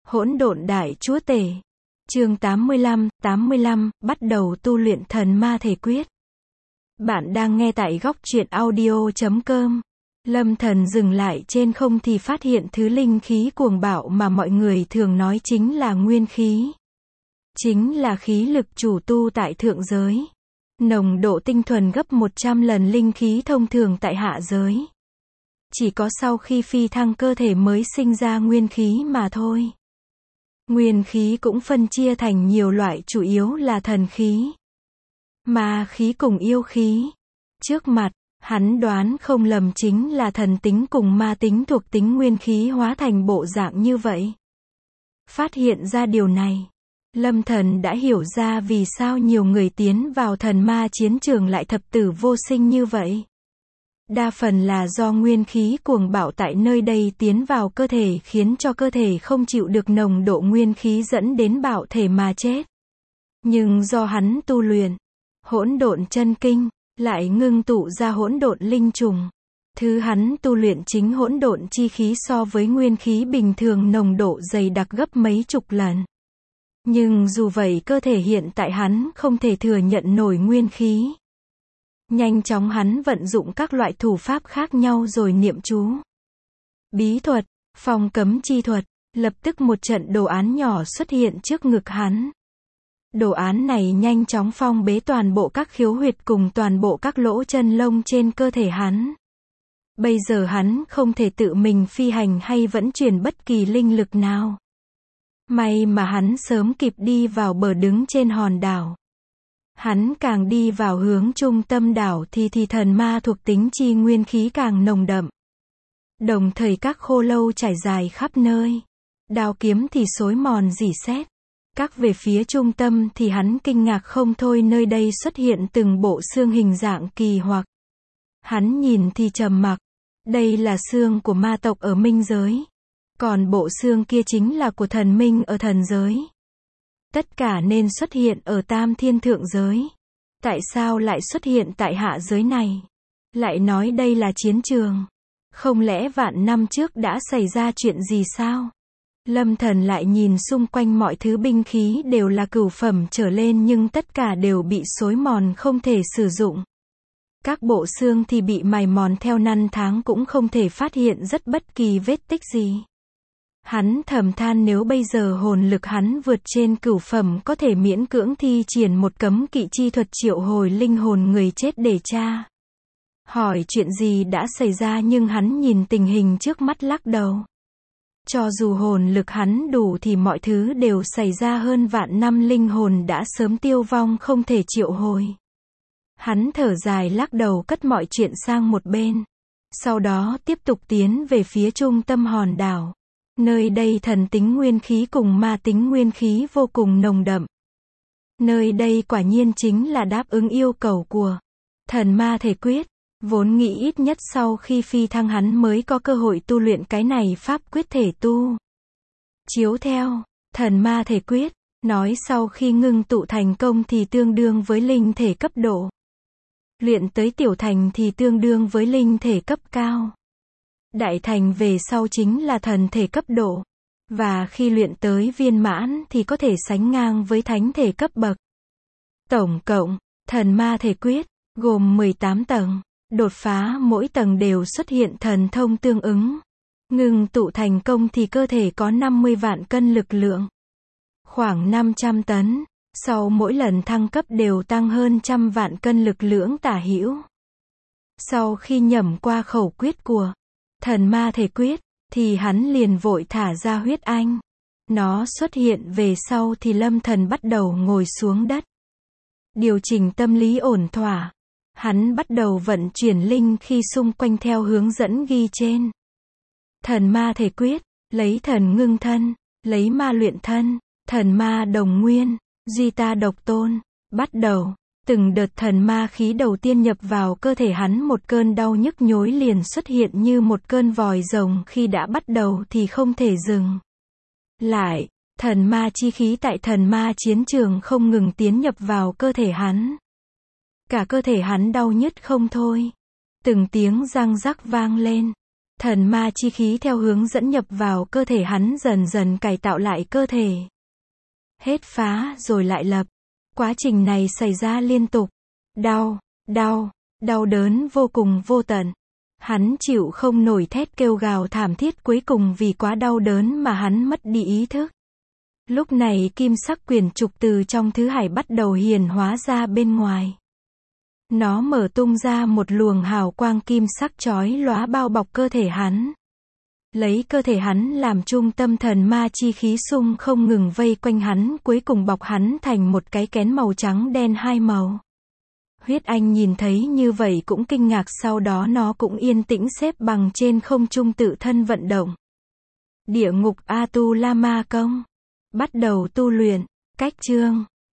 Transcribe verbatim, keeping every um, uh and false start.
Hỗn độn đại chúa tể. Chương tám mươi lăm, tám mươi lăm, bắt đầu tu luyện thần ma thể quyết. Bạn đang nghe tại góc truyện audio chấm com. Lâm Thần dừng lại trên không thì phát hiện thứ linh khí cuồng bạo mà mọi người thường nói chính là nguyên khí. Chính là khí lực chủ tu tại thượng giới. Nồng độ tinh thuần gấp một trăm lần linh khí thông thường tại hạ giới. Chỉ có sau khi phi thăng cơ thể mới sinh ra nguyên khí mà thôi. Nguyên khí cũng phân chia thành nhiều loại, chủ yếu là thần khí, ma khí cùng yêu khí. Trước mặt, hắn đoán không lầm chính là thần tính cùng ma tính thuộc tính nguyên khí hóa thành bộ dạng như vậy. Phát hiện ra điều này, Lâm Thần đã hiểu ra vì sao nhiều người tiến vào thần ma chiến trường lại thập tử vô sinh như vậy. Đa phần là do nguyên khí cuồng bạo tại nơi đây tiến vào cơ thể khiến cho cơ thể không chịu được nồng độ nguyên khí dẫn đến bạo thể mà chết. Nhưng do hắn tu luyện hỗn độn chân kinh, lại ngưng tụ ra hỗn độn linh trùng. Thứ hắn tu luyện chính hỗn độn chi khí so với nguyên khí bình thường nồng độ dày đặc gấp mấy chục lần. Nhưng dù vậy cơ thể hiện tại hắn không thể thừa nhận nổi nguyên khí. Nhanh chóng hắn vận dụng các loại thủ pháp khác nhau rồi niệm chú. Bí thuật, phong cấm chi thuật, lập tức một trận đồ án nhỏ xuất hiện trước ngực hắn. Đồ án này nhanh chóng phong bế toàn bộ các khiếu huyệt cùng toàn bộ các lỗ chân lông trên cơ thể hắn. Bây giờ hắn không thể tự mình phi hành hay vận chuyển bất kỳ linh lực nào. May mà hắn sớm kịp đi vào bờ đứng trên hòn đảo. Hắn càng đi vào hướng trung tâm đảo thì thì thần ma thuộc tính chi nguyên khí càng nồng đậm. Đồng thời các khô lâu trải dài khắp nơi. Đao kiếm thì xối mòn rỉ sét. Các về phía trung tâm thì hắn kinh ngạc không thôi, nơi đây xuất hiện từng bộ xương hình dạng kỳ hoặc. Hắn nhìn thì trầm mặc. Đây là xương của ma tộc ở minh giới. Còn bộ xương kia chính là của thần minh ở thần giới. Tất cả nên xuất hiện ở tam thiên thượng giới. Tại sao lại xuất hiện tại hạ giới này? Lại nói đây là chiến trường. Không lẽ vạn năm trước đã xảy ra chuyện gì sao? Lâm Thần lại nhìn xung quanh, mọi thứ binh khí đều là cửu phẩm trở lên nhưng tất cả đều bị xối mòn không thể sử dụng. Các bộ xương thì bị mài mòn theo năm tháng cũng không thể phát hiện rất bất kỳ vết tích gì. Hắn thầm than nếu bây giờ hồn lực hắn vượt trên cửu phẩm có thể miễn cưỡng thi triển một cấm kỵ chi thuật triệu hồi linh hồn người chết để tra hỏi chuyện gì đã xảy ra, nhưng hắn nhìn tình hình trước mắt lắc đầu. Cho dù hồn lực hắn đủ thì mọi thứ đều xảy ra hơn vạn năm, linh hồn đã sớm tiêu vong không thể triệu hồi. Hắn thở dài lắc đầu cất mọi chuyện sang một bên. Sau đó tiếp tục tiến về phía trung tâm hòn đảo. Nơi đây thần tính nguyên khí cùng ma tính nguyên khí vô cùng nồng đậm. Nơi đây quả nhiên chính là đáp ứng yêu cầu của thần ma thể quyết. Vốn nghĩ ít nhất sau khi phi thăng hắn mới có cơ hội tu luyện cái này pháp quyết thể tu. Chiếu theo thần ma thể quyết, nói sau khi ngưng tụ thành công thì tương đương với linh thể cấp độ. Luyện tới tiểu thành thì tương đương với linh thể cấp cao. Đại thành về sau chính là thần thể cấp độ. Và khi luyện tới viên mãn thì có thể sánh ngang với thánh thể cấp bậc. Tổng cộng, thần ma thể quyết, gồm mười tám tầng. Đột phá mỗi tầng đều xuất hiện thần thông tương ứng. Ngưng tụ thành công thì cơ thể có năm mươi vạn cân lực lượng. Khoảng năm trăm tấn. Sau mỗi lần thăng cấp đều tăng hơn trăm vạn cân lực lượng tả hữu. Sau khi nhẩm qua khẩu quyết của thần ma thể quyết, thì hắn liền vội thả ra huyết anh. Nó xuất hiện về sau thì Lâm Thần bắt đầu ngồi xuống đất. Điều chỉnh tâm lý ổn thỏa. Hắn bắt đầu vận chuyển linh khí xung quanh theo hướng dẫn ghi trên. Thần ma thể quyết, lấy thần ngưng thân, lấy ma luyện thân, thần ma đồng nguyên, duy ta độc tôn. Bắt đầu, từng đợt thần ma khí đầu tiên nhập vào cơ thể hắn, một cơn đau nhức nhối liền xuất hiện như một cơn vòi rồng, khi đã bắt đầu thì không thể dừng lại. Thần ma chi khí tại thần ma chiến trường không ngừng tiến nhập vào cơ thể hắn. Cả cơ thể hắn đau nhức không thôi. Từng tiếng răng rắc vang lên. Thần ma chi khí theo hướng dẫn nhập vào cơ thể hắn dần dần cải tạo lại cơ thể. Hết phá rồi lại lập. Quá trình này xảy ra liên tục. Đau, đau, đau đớn vô cùng vô tận. Hắn chịu không nổi, thét kêu gào thảm thiết, cuối cùng vì quá đau đớn mà hắn mất đi ý thức. Lúc này kim sắc quyển trục từ trong thứ hải bắt đầu hiển hóa ra bên ngoài. Nó mở tung ra một luồng hào quang kim sắc chói lóa bao bọc cơ thể hắn. Lấy cơ thể hắn làm trung tâm, thần ma chi khí xung không ngừng vây quanh hắn, cuối cùng bọc hắn thành một cái kén màu trắng đen hai màu. Huyết Anh nhìn thấy như vậy cũng kinh ngạc, sau đó nó cũng yên tĩnh xếp bằng trên không trung tự thân vận động. Địa ngục A Tu La Ma Công. Bắt đầu tu luyện. Cách chương